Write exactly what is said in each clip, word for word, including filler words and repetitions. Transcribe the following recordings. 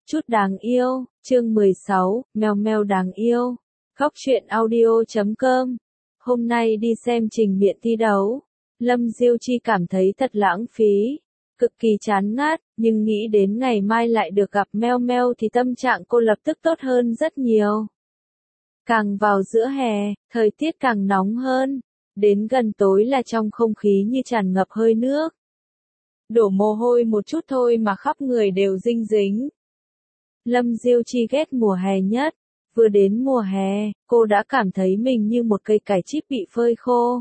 Chút đáng yêu, chương mười sáu, mèo mèo đáng yêu. Góc truyện audio chấm com. Hôm nay đi xem trình miện thi đấu. Lâm Diêu Chi cảm thấy thật lãng phí, cực kỳ chán ngắt, nhưng nghĩ đến ngày mai lại được gặp meo meo thì tâm trạng cô lập tức tốt hơn rất nhiều. Càng vào giữa hè, thời tiết càng nóng hơn. Đến gần tối là trong không khí như tràn ngập hơi nước. Đổ mồ hôi một chút thôi mà khắp người đều dinh dính. Lâm Diêu Chi ghét mùa hè nhất. Vừa đến mùa hè, cô đã cảm thấy mình như một cây cải chip bị phơi khô.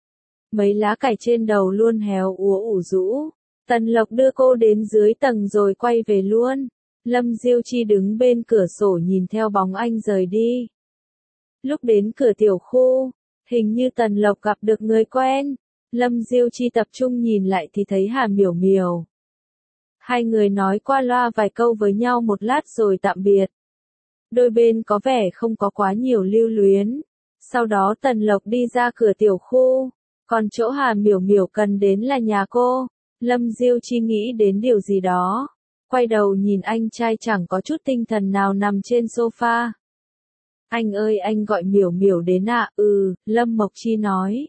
Mấy lá cải trên đầu luôn héo úa ủ rũ. Tần Lộc đưa cô đến dưới tầng rồi quay về luôn. Lâm Diêu Chi đứng bên cửa sổ nhìn theo bóng anh rời đi. Lúc đến cửa tiểu khu, hình như Tần Lộc gặp được người quen. Lâm Diêu Chi tập trung nhìn lại thì thấy Hà Miểu Miểu. Hai người nói qua loa vài câu với nhau một lát rồi tạm biệt. Đôi bên có vẻ không có quá nhiều lưu luyến. Sau đó Tần Lộc đi ra cửa tiểu khu. Còn chỗ Hà Miểu Miểu cần đến là nhà cô. Lâm Diêu Chi nghĩ đến điều gì đó. Quay đầu nhìn anh trai chẳng có chút tinh thần nào nằm trên sofa. Anh ơi, anh gọi Miểu Miểu đến ạ. À? Ừ, Lâm Mộc Chi nói.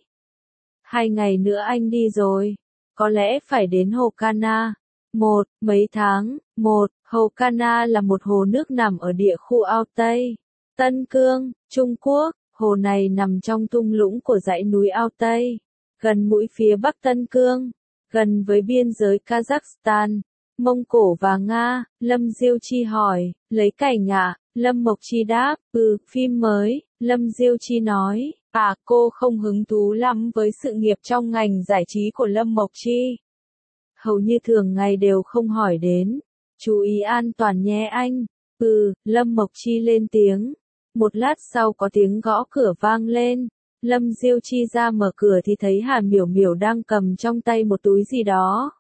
Hai ngày nữa anh đi rồi. Có lẽ phải đến Hồ Cana. Một, mấy tháng. Một, Hồ Cana là một hồ nước nằm ở địa khu Ao Tây, Tân Cương, Trung Quốc. Hồ này nằm trong thung lũng của dãy núi Ao Tây, gần mũi phía bắc Tân Cương, gần với biên giới Kazakhstan, Mông Cổ và Nga. Lâm Diêu Chi hỏi, lấy cảnh ạ? Lâm Mộc Chi đáp, ừ, phim mới. Lâm Diêu Chi nói, à, cô không hứng thú lắm với sự nghiệp trong ngành giải trí của Lâm Mộc Chi. Hầu như thường ngày đều không hỏi đến. Chú ý an toàn nhé anh. Ừ, Lâm Mộc Chi lên tiếng. Một lát sau có tiếng gõ cửa vang lên. Lâm Diêu Chi ra mở cửa thì thấy Hà Miểu Miểu đang cầm trong tay một túi gì đó.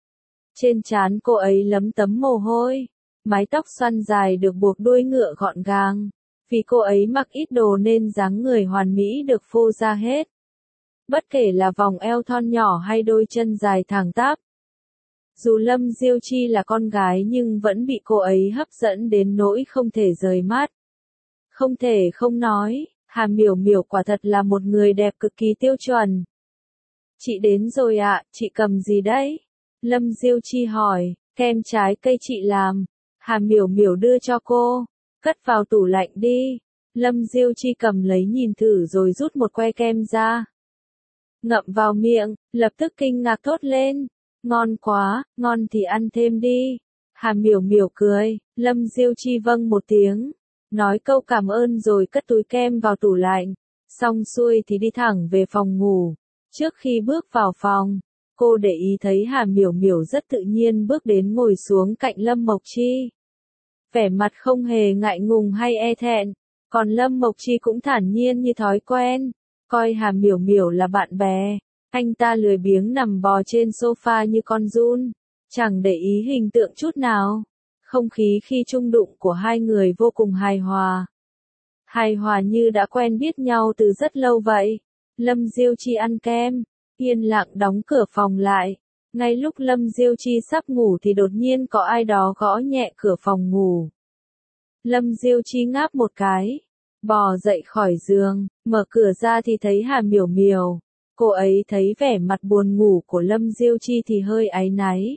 Trên trán cô ấy lấm tấm mồ hôi. Mái tóc xoăn dài được buộc đuôi ngựa gọn gàng. Vì cô ấy mặc ít đồ nên dáng người hoàn mỹ được phô ra hết. Bất kể là vòng eo thon nhỏ hay đôi chân dài thẳng tắp. Dù Lâm Diêu Chi là con gái nhưng vẫn bị cô ấy hấp dẫn đến nỗi không thể rời mắt. Không thể không nói, Hà Miểu Miểu quả thật là một người đẹp cực kỳ tiêu chuẩn. Chị đến rồi ạ, à, chị cầm gì đấy? Lâm Diêu Chi hỏi, kem trái cây chị làm. Hà Miểu Miểu đưa cho cô, cất vào tủ lạnh đi. Lâm Diêu Chi cầm lấy nhìn thử rồi rút một que kem ra. Ngậm vào miệng, lập tức kinh ngạc thốt lên. Ngon quá, ngon thì ăn thêm đi. Hà Miểu Miểu cười. Lâm Diêu Chi vâng một tiếng, nói câu cảm ơn rồi cất túi kem vào tủ lạnh. Xong xuôi thì đi thẳng về phòng ngủ. Trước khi bước vào phòng, cô để ý thấy Hà Miểu Miểu rất tự nhiên bước đến ngồi xuống cạnh Lâm Mộc Chi. Vẻ mặt không hề ngại ngùng hay e thẹn, còn Lâm Mộc Chi cũng thản nhiên như thói quen, coi Hà Miểu Miểu là bạn bè. Anh ta lười biếng nằm bò trên sofa như con giun, chẳng để ý hình tượng chút nào. Không khí khi chung đụng của hai người vô cùng hài hòa. Hài hòa như đã quen biết nhau từ rất lâu vậy. Lâm Diêu Chi ăn kem, yên lặng đóng cửa phòng lại. Ngay lúc Lâm Diêu Chi sắp ngủ thì đột nhiên có ai đó gõ nhẹ cửa phòng ngủ. Lâm Diêu Chi ngáp một cái, bò dậy khỏi giường, mở cửa ra thì thấy Hà Miểu Miểu. Cô ấy thấy vẻ mặt buồn ngủ của Lâm Diêu Chi thì hơi áy náy.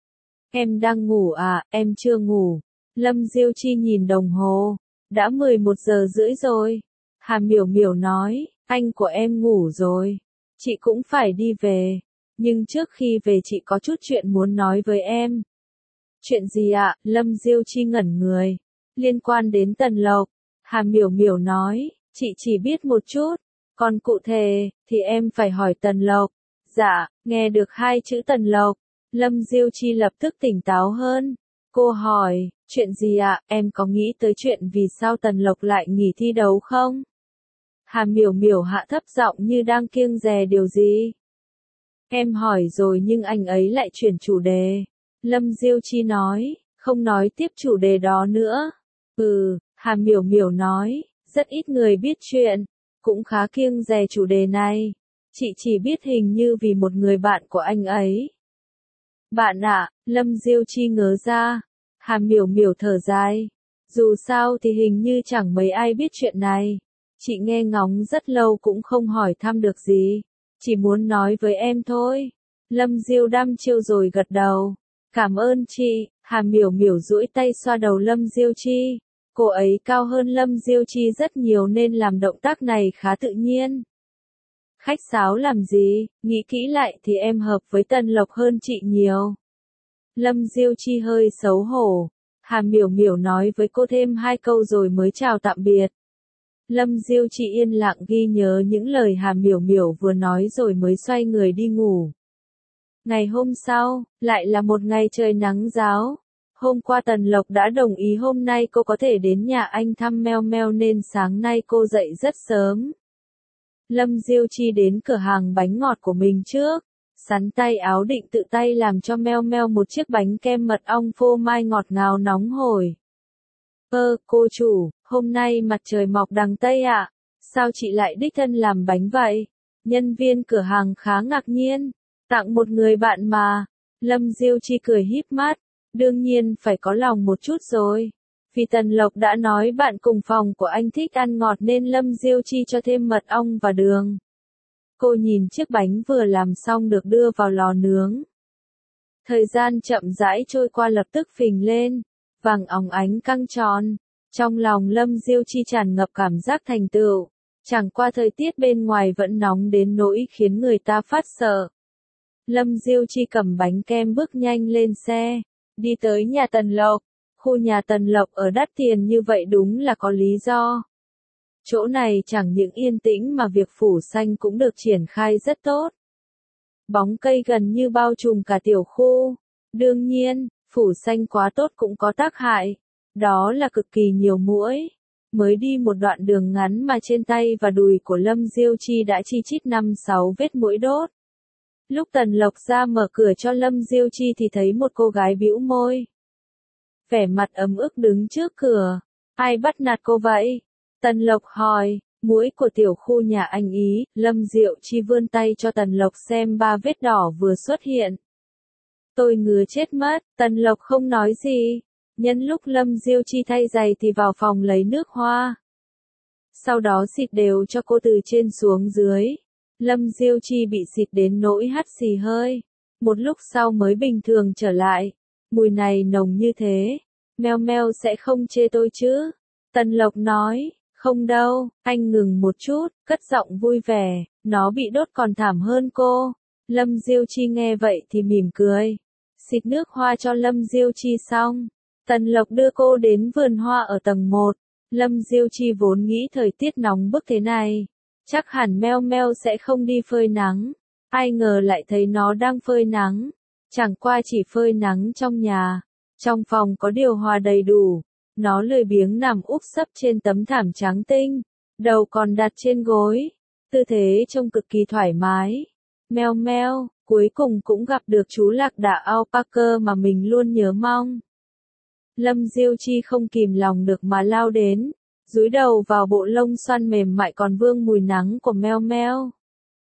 Em đang ngủ à, em chưa ngủ. Lâm Diêu Chi nhìn đồng hồ, đã mười một giờ rưỡi rồi. Hà Miểu Miểu nói, anh của em ngủ rồi. Chị cũng phải đi về. Nhưng trước khi về chị có chút chuyện muốn nói với em. Chuyện gì ạ? Lâm Diêu Chi ngẩn người. Liên quan đến Tần Lộc. Hà Miểu Miểu nói, chị chỉ biết một chút. Còn cụ thể, thì em phải hỏi Tần Lộc. Dạ, nghe được hai chữ Tần Lộc. Lâm Diêu Chi lập tức tỉnh táo hơn. Cô hỏi, chuyện gì ạ? Em có nghĩ tới chuyện vì sao Tần Lộc lại nghỉ thi đấu không? Hà Miểu Miểu hạ thấp giọng như đang kiêng dè điều gì. Em hỏi rồi nhưng anh ấy lại chuyển chủ đề. Lâm Diêu Chi nói, không nói tiếp chủ đề đó nữa. Ừ, Hà Miểu Miểu nói, rất ít người biết chuyện, cũng khá kiêng dè chủ đề này. Chị chỉ biết hình như vì một người bạn của anh ấy. Bạn ạ, à, Lâm Diêu Chi ngớ ra. Hà Miểu Miểu thở dài. Dù sao thì hình như chẳng mấy ai biết chuyện này. Chị nghe ngóng rất lâu cũng không hỏi thăm được gì. Chỉ muốn nói với em thôi. Lâm Diêu đăm chiêu rồi gật đầu. Cảm ơn chị. Hà Miểu Miểu duỗi tay xoa đầu Lâm Diêu Chi. Cô ấy cao hơn Lâm Diêu Chi rất nhiều nên làm động tác này khá tự nhiên. Khách sáo làm gì, nghĩ kỹ lại thì em hợp với Tần Lộc hơn chị nhiều. Lâm Diêu Chi hơi xấu hổ. Hà Miểu Miểu nói với cô thêm hai câu rồi mới chào tạm biệt. Lâm Diêu Chi yên lặng ghi nhớ những lời Hà Miểu Miểu vừa nói rồi mới xoay người đi ngủ. Ngày hôm sau, lại là một ngày trời nắng ráo. Hôm qua Tần Lộc đã đồng ý hôm nay cô có thể đến nhà anh thăm Meo Meo nên sáng nay cô dậy rất sớm. Lâm Diêu Chi đến cửa hàng bánh ngọt của mình trước, sắn tay áo định tự tay làm cho Meo Meo một chiếc bánh kem mật ong phô mai ngọt ngào nóng hổi. Ơ, cô chủ, hôm nay mặt trời mọc đằng Tây ạ, sao chị lại đích thân làm bánh vậy? Nhân viên cửa hàng khá ngạc nhiên, tặng một người bạn mà. Lâm Diêu Chi cười híp mắt, đương nhiên phải có lòng một chút rồi. Vì Tần Lộc đã nói bạn cùng phòng của anh thích ăn ngọt nên Lâm Diêu Chi cho thêm mật ong và đường. Cô nhìn chiếc bánh vừa làm xong được đưa vào lò nướng. Thời gian chậm rãi trôi qua lập tức phình lên, vàng óng ánh căng tròn. Trong lòng Lâm Diêu Chi tràn ngập cảm giác thành tựu. Chẳng qua thời tiết bên ngoài vẫn nóng đến nỗi khiến người ta phát sợ. Lâm Diêu Chi cầm bánh kem bước nhanh lên xe, đi tới nhà Tần Lộc. Khu nhà Tần Lộc ở đắt tiền như vậy đúng là có lý do. Chỗ này chẳng những yên tĩnh mà việc phủ xanh cũng được triển khai rất tốt. Bóng cây gần như bao trùm cả tiểu khu. Đương nhiên, phủ xanh quá tốt cũng có tác hại. Đó là cực kỳ nhiều muỗi. Mới đi một đoạn đường ngắn mà trên tay và đùi của Lâm Diêu Chi đã chi chít năm sáu vết muỗi đốt. Lúc Tần Lộc ra mở cửa cho Lâm Diêu Chi thì thấy một cô gái bĩu môi. Vẻ mặt ấm ức đứng trước cửa. Ai bắt nạt cô vậy? Tần Lộc hỏi. Muỗi của tiểu khu nhà anh ý. Lâm Diêu Chi vươn tay cho Tần Lộc xem ba vết đỏ vừa xuất hiện. Tôi ngứa chết mất. Tần Lộc không nói gì. Nhân lúc Lâm Diêu Chi thay giày thì vào phòng lấy nước hoa. Sau đó xịt đều cho cô từ trên xuống dưới. Lâm Diêu Chi bị xịt đến nỗi hắt xì hơi. Một lúc sau mới bình thường trở lại. Mùi này nồng như thế. Meo Meo sẽ không chê tôi chứ? Tần Lộc nói. Không đâu, anh ngừng một chút, cất giọng vui vẻ. Nó bị đốt còn thảm hơn cô. Lâm Diêu Chi nghe vậy thì mỉm cười. Xịt nước hoa cho Lâm Diêu Chi xong. Tần Lộc đưa cô đến vườn hoa ở tầng một. Lâm Diêu Chi vốn nghĩ thời tiết nóng bức thế này. Chắc hẳn Meo Meo sẽ không đi phơi nắng. Ai ngờ lại thấy nó đang phơi nắng. Chẳng qua chỉ phơi nắng trong nhà. Trong phòng có điều hòa đầy đủ. Nó lười biếng nằm úp sấp trên tấm thảm trắng tinh. Đầu còn đặt trên gối. Tư thế trông cực kỳ thoải mái. Meo Meo, cuối cùng cũng gặp được chú lạc đà alpaca mà mình luôn nhớ mong. Lâm Diêu Chi không kìm lòng được mà lao đến. Dúi đầu vào bộ lông xoăn mềm mại còn vương mùi nắng của Meo Meo.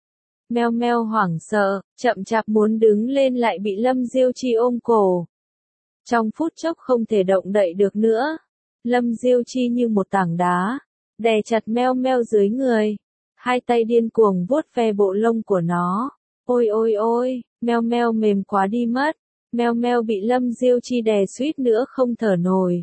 Meo Meo hoảng sợ, chậm chạp muốn đứng lên lại bị Lâm Diêu Chi ôm cổ. Trong phút chốc không thể động đậy được nữa. Lâm Diêu Chi như một tảng đá, đè chặt Meo Meo dưới người. Hai tay điên cuồng vuốt ve bộ lông của nó. Ôi ôi ôi, Meo Meo mềm quá đi mất. Meo Meo bị Lâm Diêu Chi đè suýt nữa không thở nổi.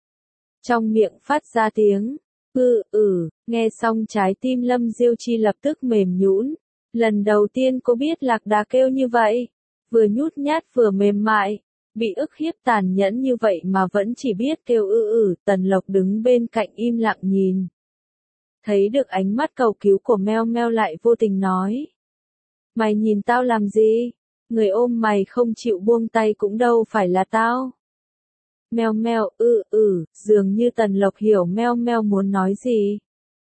Trong miệng phát ra tiếng ư ừ, nghe xong trái tim Lâm Diêu Chi lập tức mềm nhũn. Lần đầu tiên cô biết lạc đà kêu như vậy, vừa nhút nhát vừa mềm mại, bị ức hiếp tàn nhẫn như vậy mà vẫn chỉ biết kêu ư ừ. Tần Lộc đứng bên cạnh im lặng nhìn. Thấy được ánh mắt cầu cứu của Meo Meo lại vô tình nói. Mày nhìn tao làm gì? Người ôm mày không chịu buông tay cũng đâu phải là tao. Meo Meo ư ừ, dường như Tần Lộc hiểu Meo Meo muốn nói gì.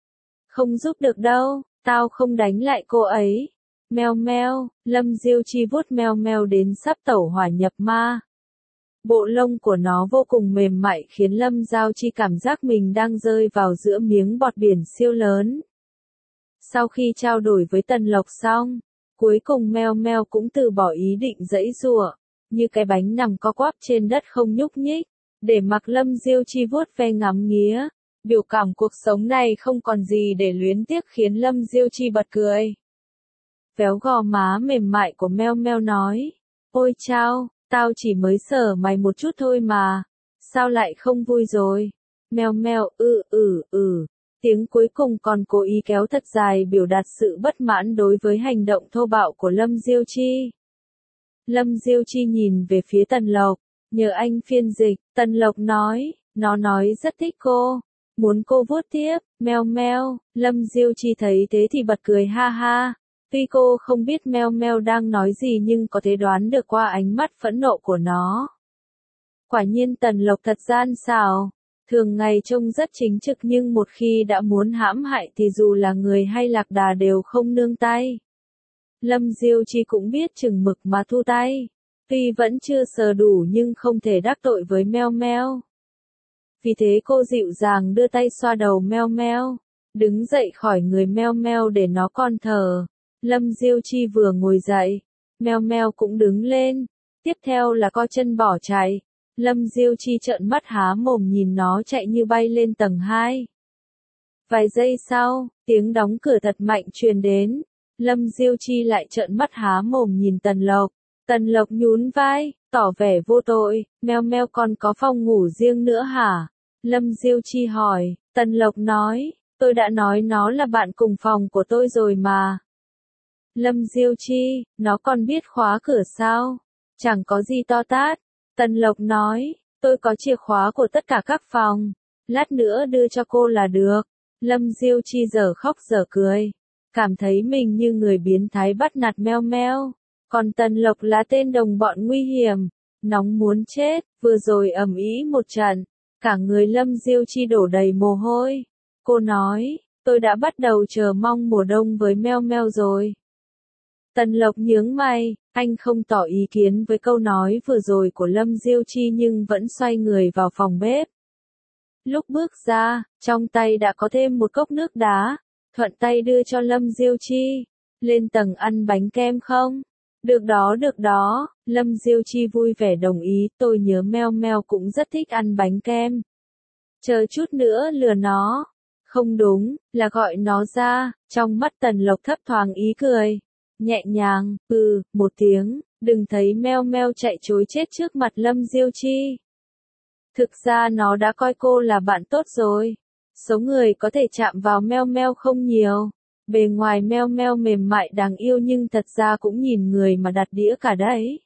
Không giúp được đâu, tao không đánh lại cô ấy. Meo Meo, Lâm Diêu Chi vuốt Meo Meo đến sắp tẩu hỏa nhập ma. Bộ lông của nó vô cùng mềm mại khiến Lâm Diêu Chi cảm giác mình đang rơi vào giữa miếng bọt biển siêu lớn. Sau khi trao đổi với Tần Lộc xong, cuối cùng Meo Meo cũng từ bỏ ý định giãy giụa, như cái bánh nằm co quắp trên đất không nhúc nhích. để mặc Lâm Diêu Chi vuốt ve ngắm nghía. Biểu cảm cuộc sống này không còn gì để luyến tiếc khiến Lâm Diêu Chi bật cười. Véo gò má mềm mại của Meo Meo nói, ôi chao, tao chỉ mới sờ mày một chút thôi mà, sao lại không vui rồi? Meo Meo, ừ ừ ừ, tiếng cuối cùng còn cố ý kéo thật dài biểu đạt sự bất mãn đối với hành động thô bạo của Lâm Diêu Chi. Lâm Diêu Chi nhìn về phía Tần Lộc, nhờ anh phiên dịch, Tần Lộc nói, nó nói rất thích cô, muốn cô vuốt tiếp, Meo Meo. Lâm Diêu Chi thấy thế thì bật cười ha ha. Tuy cô không biết Meo Meo đang nói gì nhưng có thể đoán được qua ánh mắt phẫn nộ của nó. Quả nhiên Tần Lộc thật gian xảo, thường ngày trông rất chính trực nhưng một khi đã muốn hãm hại thì dù là người hay lạc đà đều không nương tay. Lâm Diêu Chi cũng biết chừng mực mà thu tay, tuy vẫn chưa sờ đủ nhưng không thể đắc tội với Meo Meo. Vì thế cô dịu dàng đưa tay xoa đầu Meo Meo, đứng dậy khỏi người Meo Meo để nó con thở. Lâm Diêu Chi vừa ngồi dậy, Meo Meo cũng đứng lên, tiếp theo là co chân bỏ chạy. Lâm Diêu Chi trợn mắt há mồm nhìn nó chạy như bay lên tầng hai. Vài giây sau, tiếng đóng cửa thật mạnh truyền đến. Lâm Diêu Chi lại trợn mắt há mồm nhìn Tần Lộc. Tần Lộc nhún vai, tỏ vẻ vô tội, Meo Meo còn có phòng ngủ riêng nữa hả? Lâm Diêu Chi hỏi, Tần Lộc nói, tôi đã nói nó là bạn cùng phòng của tôi rồi mà. Lâm Diêu Chi, nó còn biết khóa cửa sao? Chẳng có gì to tát. Tần Lộc nói, tôi có chìa khóa của tất cả các phòng, lát nữa đưa cho cô là được. Lâm Diêu Chi giờ khóc giờ cười, cảm thấy mình như người biến thái bắt nạt Meo Meo. Còn Tần Lộc là tên đồng bọn nguy hiểm, nóng muốn chết, vừa rồi ầm ĩ một trận, cả người Lâm Diêu Chi đổ đầy mồ hôi. Cô nói, tôi đã bắt đầu chờ mong mùa đông với Meo Meo rồi. Tần Lộc nhướng mày, anh không tỏ ý kiến với câu nói vừa rồi của Lâm Diêu Chi nhưng vẫn xoay người vào phòng bếp. Lúc bước ra, trong tay đã có thêm một cốc nước đá, thuận tay đưa cho Lâm Diêu Chi. Lên tầng ăn bánh kem không? Được đó được đó, Lâm Diêu Chi vui vẻ đồng ý, tôi nhớ Meo Meo cũng rất thích ăn bánh kem. Chờ chút nữa lừa nó. Không đúng, là gọi nó ra, trong mắt Tần Lộc thấp thoáng ý cười. Nhẹ nhàng, ừ, một tiếng, đừng thấy Meo Meo chạy trối chết trước mặt Lâm Diêu Chi. Thực ra nó đã coi cô là bạn tốt rồi. Số người có thể chạm vào Meo Meo không nhiều. Bề ngoài Meo Meo mềm mại đáng yêu nhưng thật ra cũng nhìn người mà đặt đĩa cả đấy.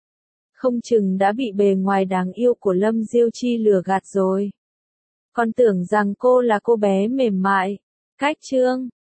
Không chừng đã bị bề ngoài đáng yêu của Lâm Diêu Chi lừa gạt rồi. Còn tưởng rằng cô là cô bé mềm mại. Cách chương